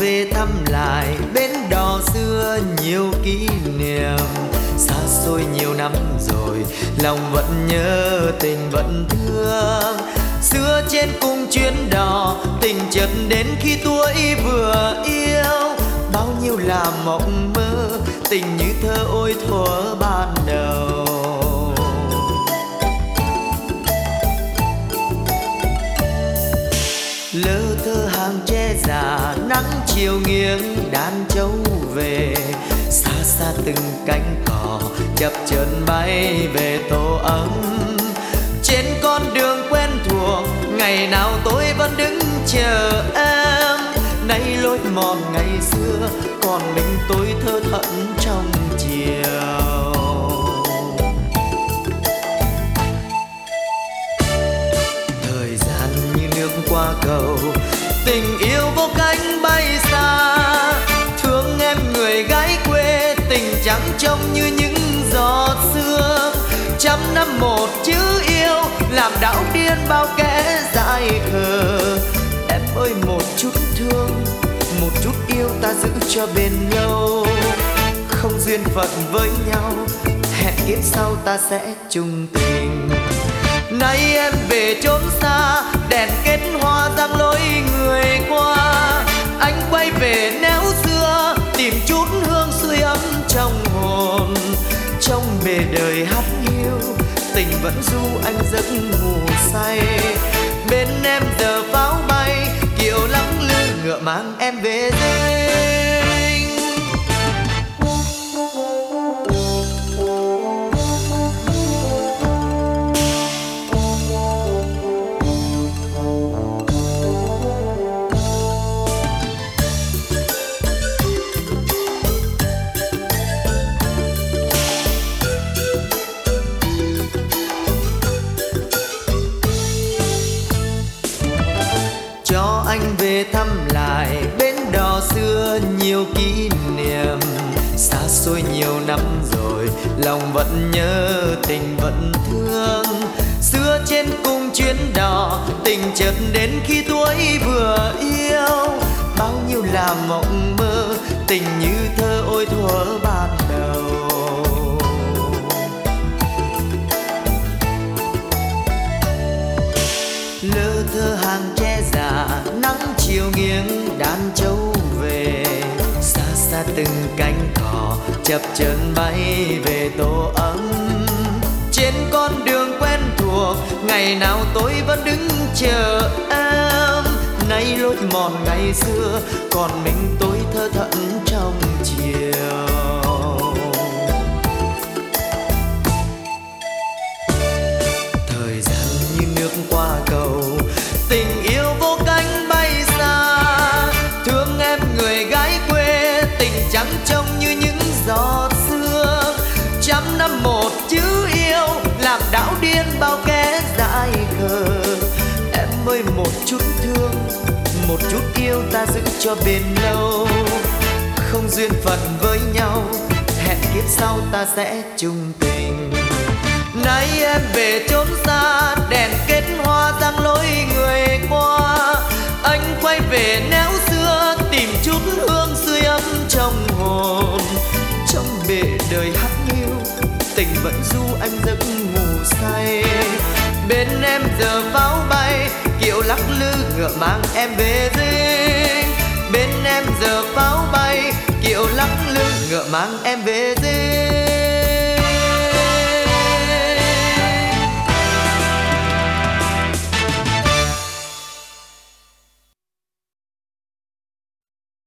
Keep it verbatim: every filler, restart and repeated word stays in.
về thăm lại bến đò xưa nhiều kỷ niệm. Xa xôi nhiều năm rồi, lòng vẫn nhớ tình vẫn thương. Xưa trên cùng chuyến đò, tình chợt đến khi tuổi vừa yêu. Bao nhiêu là mộng mơ, tình như thơ ôi thuở ban đầu. Lơ thơ hàng tre già, nắng chiều nghiêng đàn trâu về. Xa xa từng cánh cò chập chờn bay về tổ ấm. Trên con đường quen thuộc, ngày nào tôi vẫn đứng chờ em. Nay lối mòn ngày xưa, còn mình tôi thơ thẫn trong chiều. Thời gian như nước qua cầu, tình yêu vô cánh bay xa. Thương em người gái quê, tình trắng trông như những giọt sương. Trăm năm một chữ yêu, làm đảo điên bao kẻ dại khờ. Em ơi một chút thương, một chút yêu ta giữ cho bền lâu. Không duyên phận với nhau, hẹn kiếp sau ta sẽ chung tình. Nay em về chốn xa, đèn kết hoa giăng lối người qua. Anh quay về néo xưa, tìm chút hương sưởi ấm trong hồn. Trong bề đời hát hiu, tình vẫn du anh giấc ngủ say. Bên em giờ pháo bay, kiệu lắng lư ngựa mang em về dinh. Cho anh về thăm lại bến đò xưa nhiều kỷ niệm. Xa xôi nhiều năm rồi, lòng vẫn nhớ tình vẫn thương. Xưa trên cùng chuyến đò, tình chợt đến khi tuổi vừa yêu. Bao nhiêu là mộng mơ, tình như thơ ôi thuở ban đầu. Lơ thơ hàng tre già, nắng chiều nghiêng đàn trâu về. Xa xa từng cánh cò chập chờn bay về tổ ấm. Trên con đường quen thuộc, ngày nào tôi vẫn đứng chờ em. Nay lối mòn ngày xưa, còn mình tôi thơ thẫn trong chiều. Thời gian như nước qua cầu, tình yêu vô cánh bay xa. Thương em người gái quê, tình trắng trông như những giọt sương. Trăm năm một chữ yêu, làm đảo điên bao kẻ dại khờ. Em ơi một chút thương, một chút yêu ta giữ cho bền lâu. Không duyên phận với nhau, hẹn kiếp sau ta sẽ chung tình. Nay em về chốn xa, đèn kết hoa giăng lối người qua. Anh quay về néo xưa, tìm chút hương sưởi ấm trong hồn. Trong bể đời hắt hiu, tình vẫn du anh giấc ngủ say. Bên em giờ pháo bay, kiệu lắc lư ngựa mang em về dinh. Bên em giờ pháo bay, kiệu lắc lư ngựa mang em về dinh.